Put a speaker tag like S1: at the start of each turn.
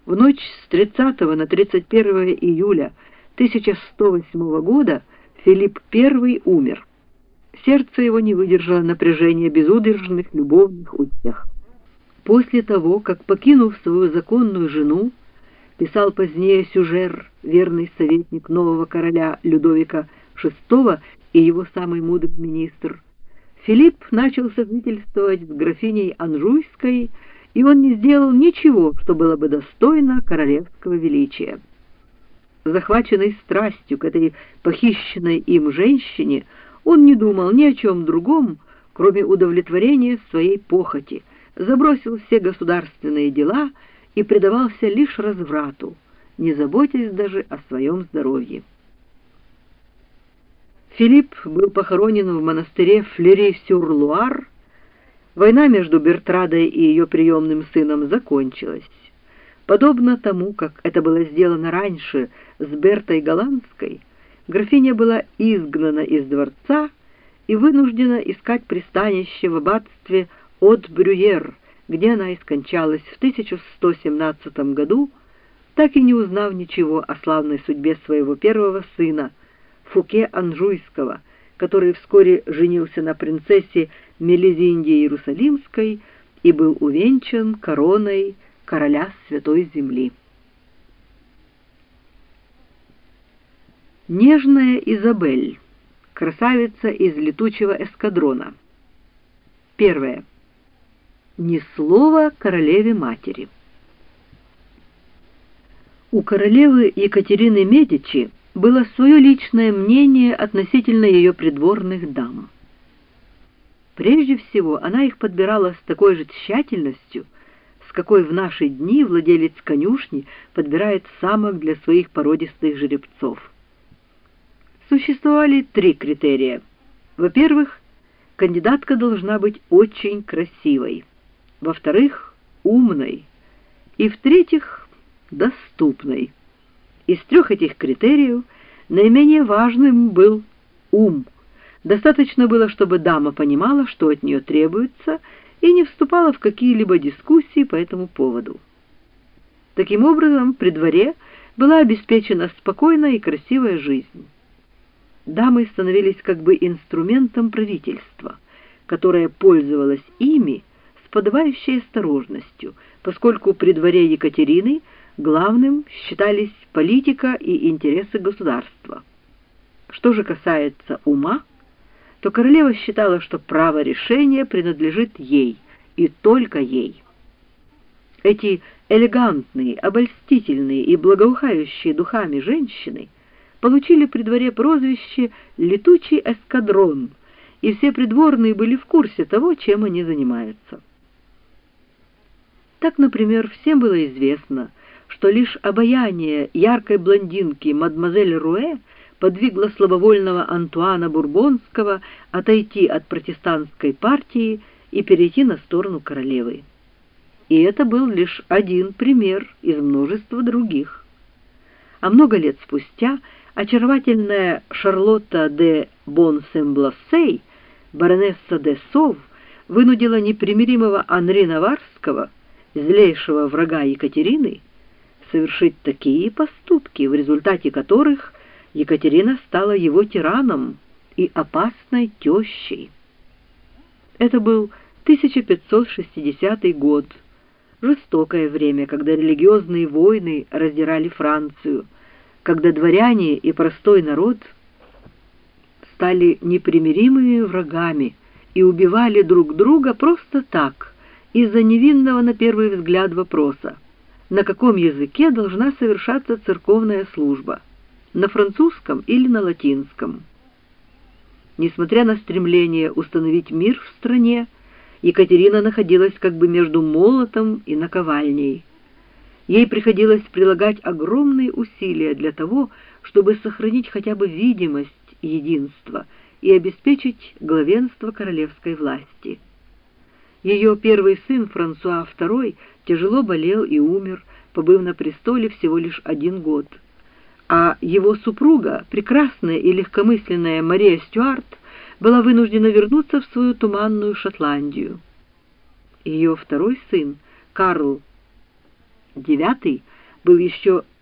S1: В ночь с 30 на 31 июля 1108 года Филипп I умер. Сердце его не выдержало напряжения безудержных любовных утех. После того, как, покинув свою законную жену, писал позднее Сюжер, верный советник нового короля Людовика VI и его самый мудрый министр, Филипп начал сожительствовать с графиней Анжуйской, и он не сделал ничего, что было бы достойно королевского величия. Захваченный страстью к этой похищенной им женщине, он не думал ни о чем другом, кроме удовлетворения своей похоти, забросил все государственные дела и предавался лишь разврату, не заботясь даже о своем здоровье. Филипп был похоронен в монастыре Флери-сюр-Луар. Война между Бертрадой и ее приемным сыном закончилась. Подобно тому, как это было сделано раньше с Бертой Голландской, графиня была изгнана из дворца и вынуждена искать пристанище в аббатстве От-Брюер, где она и скончалась в 1117 году, так и не узнав ничего о славной судьбе своего первого сына, Фуке Анжуйского, который вскоре женился на принцессе Мелизинде Иерусалимской и был увенчан короной короля Святой Земли. Нежная Изабель, красавица из летучего эскадрона. Первое. Ни слова королеве-матери. У королевы Екатерины Медичи было свое личное мнение относительно ее придворных дам. Прежде всего, она их подбирала с такой же тщательностью, с какой в наши дни владелец конюшни подбирает самок для своих породистых жеребцов. Существовали три критерия. Во-первых, кандидатка должна быть очень красивой. Во-вторых, умной. И в-третьих, доступной. Из трех этих критериев наименее важным был ум. Достаточно было, чтобы дама понимала, что от нее требуется, и не вступала в какие-либо дискуссии по этому поводу. Таким образом, при дворе была обеспечена спокойная и красивая жизнь. Дамы становились как бы инструментом правительства, которое пользовалось ими с подобающей осторожностью, поскольку при дворе Екатерины главным считались политика и интересы государства. Что же касается ума, то королева считала, что право решения принадлежит ей, и только ей. Эти элегантные, обольстительные и благоухающие духами женщины получили при дворе прозвище «летучий эскадрон», и все придворные были в курсе того, чем они занимаются. Так, например, всем было известно, что лишь обаяние яркой блондинки мадемуазель Руэ подвигло слабовольного Антуана Бурбонского отойти от протестантской партии и перейти на сторону королевы. И это был лишь один пример из множества других. А много лет спустя очаровательная Шарлотта де Бон-Сен-Блассей, баронесса де Сов, вынудила непримиримого Анри Наварского, злейшего врага Екатерины, совершить такие поступки, в результате которых Екатерина стала его тираном и опасной тещей. Это был 1560 год, жестокое время, когда религиозные войны раздирали Францию, когда дворяне и простой народ стали непримиримыми врагами и убивали друг друга просто так, из-за невинного на первый взгляд вопроса: на каком языке должна совершаться церковная служба, на французском или на латинском. Несмотря на стремление установить мир в стране, Екатерина находилась как бы между молотом и наковальней. Ей приходилось прилагать огромные усилия для того, чтобы сохранить хотя бы видимость единства и обеспечить главенство королевской власти. Ее первый сын Франсуа II тяжело болел и умер, побыв на престоле всего лишь 1 год. А его супруга, прекрасная и легкомысленная Мария Стюарт, была вынуждена вернуться в свою туманную Шотландию. Ее второй сын, Карл IX, был еще